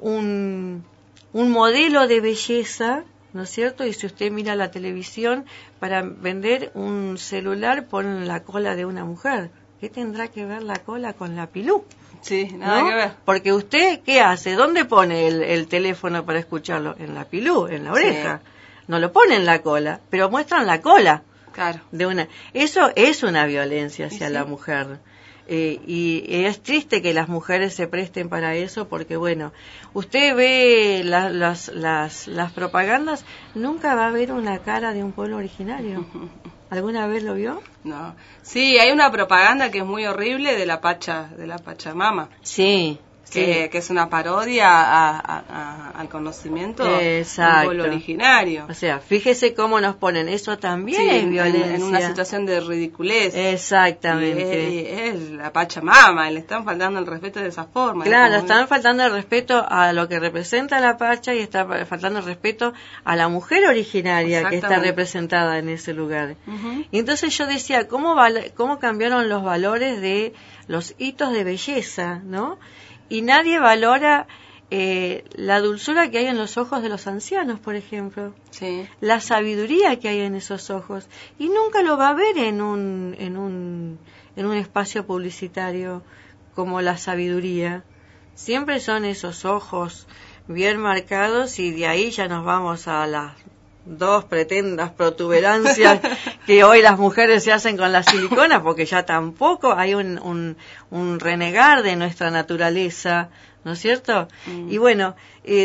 modelo de belleza, ¿no es cierto? Y si usted mira la televisión, para vender un celular ponen la cola de una mujer. ¿Qué tendrá que ver la cola con la pilú? Sí, nada, ¿no? Que ver. Porque usted, ¿qué hace? ¿Dónde pone el teléfono para escucharlo? En la pilú, en la oreja. Sí. No lo pone en la cola, pero muestran la cola. Claro. Eso es una violencia hacia la mujer. Y es triste que las mujeres se presten para eso, porque bueno, usted ve las propagandas, nunca va a ver una cara de un pueblo originario. ¿Alguna vez lo vio? No. Sí, hay una propaganda que es muy horrible de la Pachamama. Sí. Que es una parodia al conocimiento del pueblo originario. O sea, fíjese cómo nos ponen, eso también es violencia. En una situación de ridiculez. Exactamente. Es la Pachamama, le están faltando el respeto de esa forma. Claro, están faltando el respeto a lo que representa la Pacha y está faltando el respeto a la mujer originaria que está representada en ese lugar. Uh-huh. Y entonces yo decía, ¿cómo cambiaron los valores de los hitos de belleza, ¿no? Y nadie valora la dulzura que hay en los ojos de los ancianos, por ejemplo. Sí. La sabiduría que hay en esos ojos. Y nunca lo va a ver en un espacio publicitario como la sabiduría. Siempre son esos ojos bien marcados, y de ahí ya nos vamos a las dos pretendas protuberancias que hoy las mujeres se hacen con la silicona, porque ya tampoco hay un renegar de nuestra naturaleza, ¿no es cierto? Y bueno,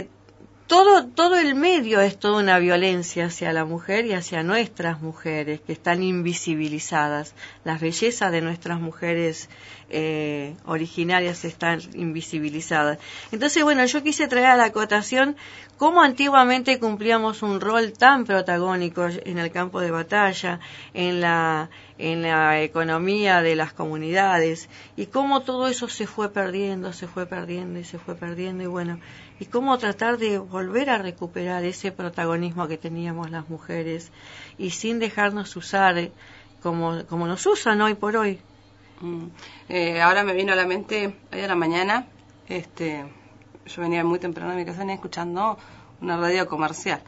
todo el medio es toda una violencia hacia la mujer y hacia nuestras mujeres, que están invisibilizadas. Las bellezas de nuestras mujeres originarias están invisibilizadas. Entonces, bueno, yo quise traer a la acotación cómo antiguamente cumplíamos un rol tan protagónico en el campo de batalla, en la economía de las comunidades, y cómo todo eso se fue perdiendo, y bueno, y cómo tratar de volver a recuperar ese protagonismo que teníamos las mujeres, y sin dejarnos usar como nos usan hoy por hoy. Ahora me vino a la mente, hoy a la mañana, yo venía muy temprano a mi casa, venía escuchando una radio comercial,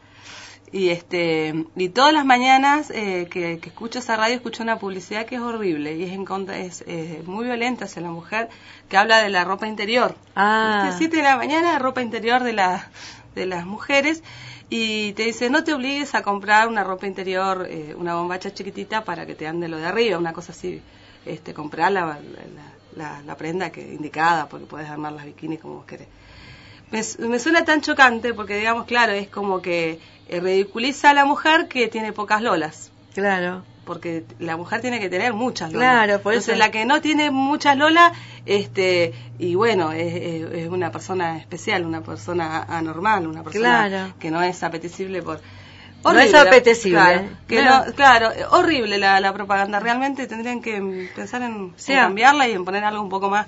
y todas las mañanas que escucho esa radio, escucho una publicidad que es horrible y es muy violenta hacia la mujer, que habla de la ropa interior. 7 de la mañana, ropa interior de las mujeres, y te dice, no te obligues a comprar una ropa interior, una bombacha chiquitita para que te ande lo de arriba, una cosa así. Comprar la prenda indicada, porque puedes armar las bikinis como vos querés. me suena tan chocante porque, digamos, claro, es como que ridiculiza a la mujer que tiene pocas lolas. Claro. Porque la mujer tiene que tener muchas lolas. Claro, por Entonces, eso. la que no tiene muchas lolas, y bueno, es una persona especial, una persona anormal, una persona que no es apetecible por... Horrible, no es apetecible. Claro, horrible la propaganda. Realmente tendrían que pensar en cambiarla y en poner algo un poco más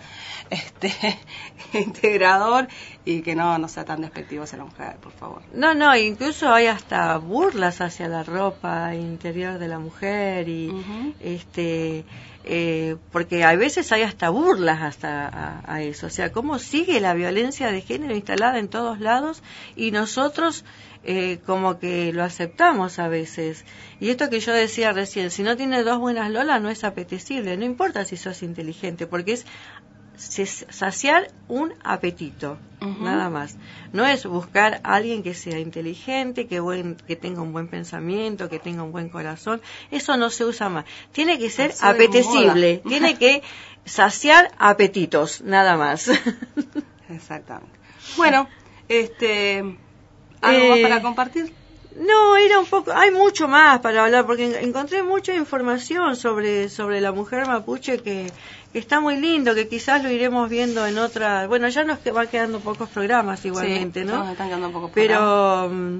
integrador y que no sea tan despectivo hacia la mujer, por favor. No, incluso hay hasta burlas hacia la ropa interior de la mujer y porque a veces hay hasta burlas hasta a eso. O sea, cómo sigue la violencia de género instalada en todos lados y nosotros como que lo aceptamos a veces. Y esto que yo decía recién, si no tiene dos buenas lolas no es apetecible, no importa si sos inteligente, porque es saciar un apetito, nada más. No es buscar a alguien que sea inteligente, que tenga un buen pensamiento, que tenga un buen corazón. Eso no se usa más. Tiene que ser apetecible, tiene que saciar apetitos, nada más. Exactamente. Bueno, ¿algo más para compartir? No, era un poco, hay mucho más para hablar porque encontré mucha información sobre la mujer mapuche que está muy lindo, que quizás lo iremos viendo en otra, bueno, ya nos va quedando pocos programas igualmente, sí, ¿no? Nos están quedando pocos programas.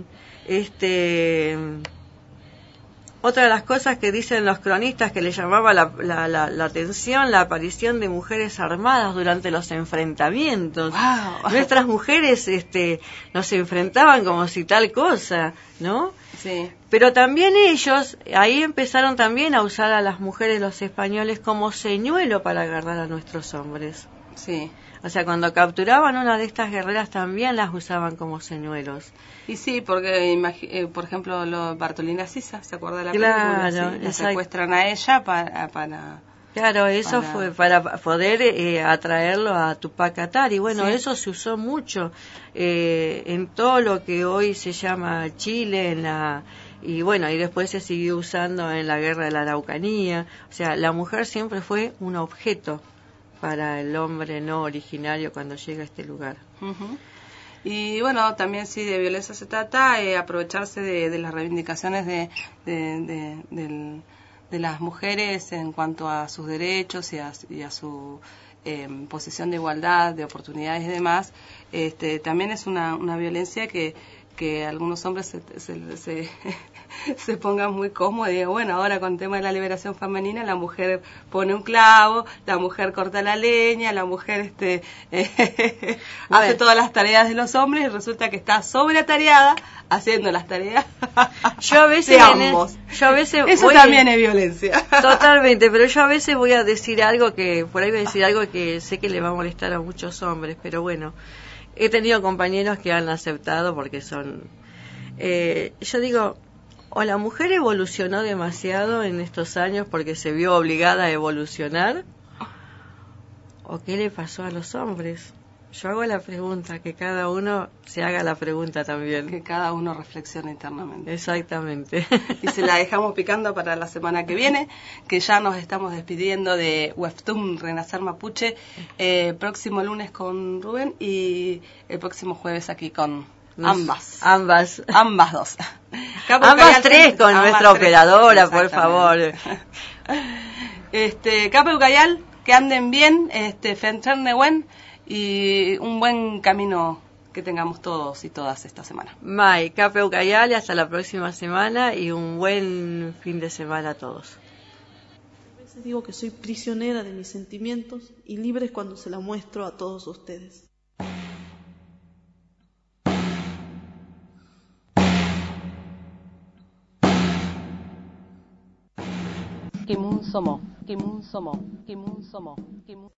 Pero otra de las cosas que dicen los cronistas que le llamaba la atención, la aparición de mujeres armadas durante los enfrentamientos. Wow. Nuestras mujeres nos enfrentaban como si tal cosa, ¿no? Sí. Pero también ellos, ahí empezaron también a usar a las mujeres, los españoles, como señuelo para agarrar a nuestros hombres. Sí. O sea, cuando capturaban una de estas guerreras también las usaban como señuelos. Y sí, porque, por ejemplo, Bartolina Sisa, ¿se acuerda de la película? Sí, la secuestran a ella para... Claro, eso fue para poder atraerlo a Tupac Katari. Bueno, eso se usó mucho en todo lo que hoy se llama Chile, y bueno, y después se siguió usando en la guerra de la Araucanía. O sea, la mujer siempre fue un objeto para el hombre no originario cuando llega a este lugar. Y bueno, también sí, de violencia se trata, aprovecharse de las reivindicaciones de las mujeres en cuanto a sus derechos y a su posición de igualdad, de oportunidades y demás. También es una violencia que algunos hombres se pongan muy cómodos y digan, bueno, ahora con el tema de la liberación femenina, la mujer pone un clavo, la mujer corta la leña, la mujer hace todas las tareas de los hombres y resulta que está sobretareada haciendo las tareas yo a veces de ambos. Eso también es violencia. Totalmente, pero yo a veces voy a decir algo que, por ahí voy a decir algo que sé que le va a molestar a muchos hombres, pero bueno, he tenido compañeros que han aceptado porque son... yo digo, o la mujer evolucionó demasiado en estos años porque se vio obligada a evolucionar, o qué le pasó a los hombres. Yo hago la pregunta, que cada uno se haga la pregunta también. Que cada uno reflexione internamente. Exactamente. Y se la dejamos picando para la semana que viene, que ya nos estamos despidiendo de Webtoon Renacer Mapuche, próximo lunes con Rubén y el próximo jueves aquí con ambas dos. Ambas tres con nuestra operadora, por favor. Cape Ucayal, que anden bien, Fenternehuen, y un buen camino que tengamos todos y todas esta semana. Mai, Cape Ucayal, hasta la próxima semana y un buen fin de semana a todos. A veces digo que soy prisionera de mis sentimientos y libre cuando se la muestro a todos ustedes. Kimun Somo, Kimun Somo, Kimun Somo, Kimun